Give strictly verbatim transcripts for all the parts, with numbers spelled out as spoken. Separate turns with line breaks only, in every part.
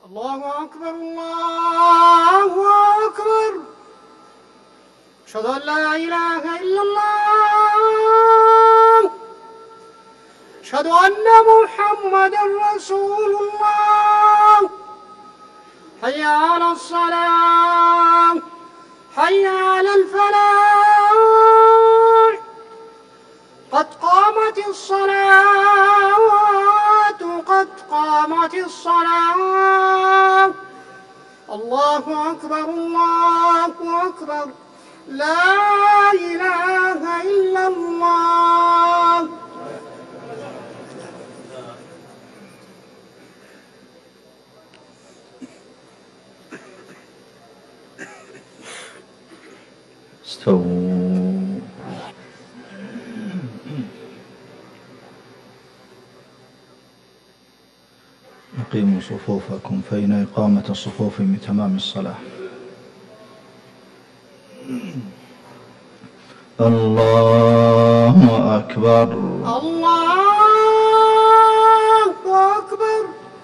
الله أكبر الله أكبر. أشهد أن لا إله إلا الله. أشهد أن محمدا رسول الله. حي على الصلاة، حي على الفلاح، قد قامت الصلاة، قد قامت الصلاة. الله أكبر الله أكبر. لا إله إلا الله.
استووا. أقيموا صفوفكم فإن إقامة الصفوف من تمام الصلاة. الله أكبر
الله أكبر.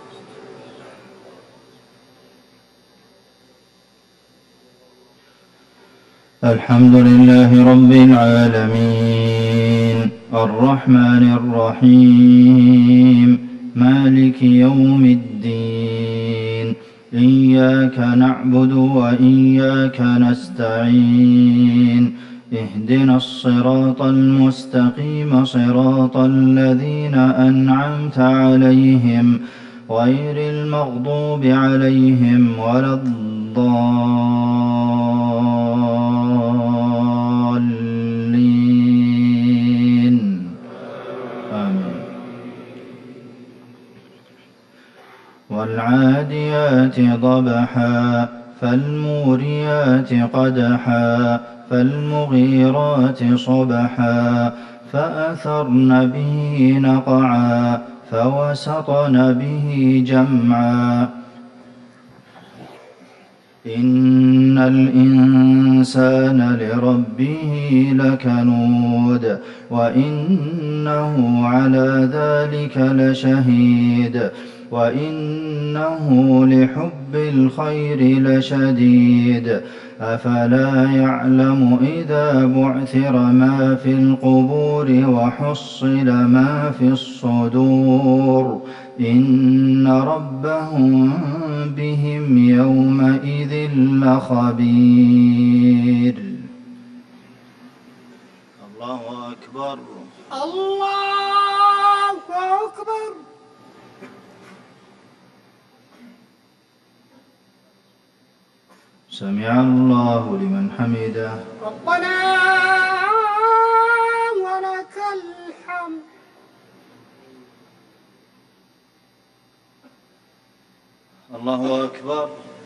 الحمد لله رب العالمين الرحمن الرحيم مالك يوم الدين. إياك نعبد وإياك نستعين. اهدنا الصراط المستقيم صراط الذين أنعمت عليهم غير المغضوب عليهم ولا الضالين. آمين. والعاديات ضبحا فالموريات قدحا فالمغيرات صبحا فأثرن به نقعا فوسطن به جمعا. إن الإنسان لربه لكنود وإنه على ذلك لشهيد وإنه لحب الخير لشديد. أفلا يعلم إذا بعثر ما في القبور وحصل ما في الصدور إن ربهم بهم يومئذ لخبير. الله أكبر
الله أكبر.
سمع الله لمن حمده.
ربنا ولك الحمد.
الله أكبر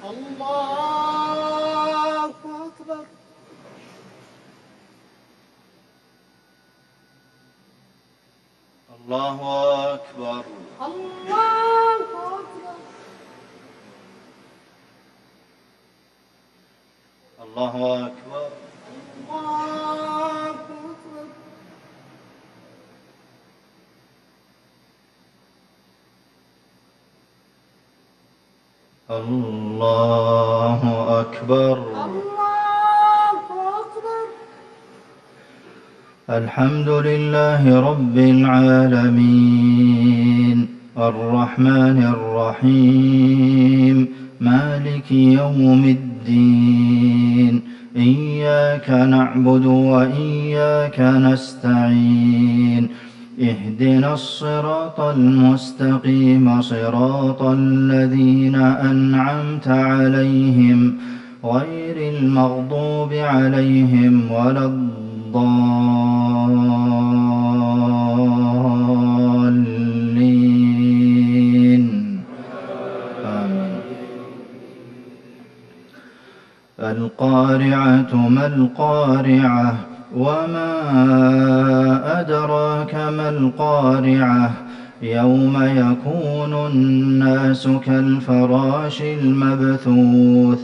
الله أكبر.
الله أكبر
الله أكبر.
الله أكبر
الله أكبر.
الله أكبر.
الله أكبر.
الحمد لله رب العالمين الرحمن الرحيم مالك يوم الدين. إياك نعبد وإياك نستعين. اهدنا الصراط المستقيم صراط الذين أنعمت عليهم غير المغضوب عليهم ولا الضالين. آمين. القارعة ما القارعة وما أدراك ما القارعة يوم يكون الناس كالفراش المبثوث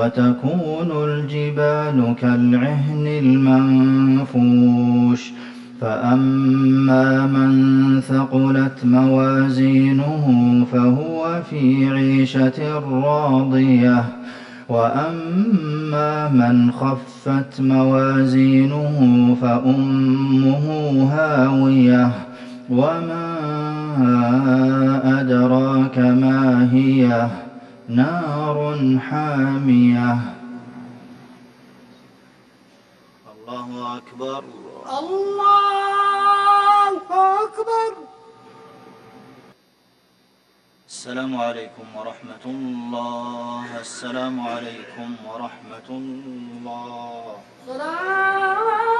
وتكون الجبال كالعهن المنفوش فأما من ثقلت موازينه فهو في عيشة راضية وأما من خفت موازينه فأمه هاوية وما أدراك ما هي نار حامية. الله أكبر.
الله أكبر.
السلام عليكم ورحمة الله. السلام عليكم ورحمة الله.
سلام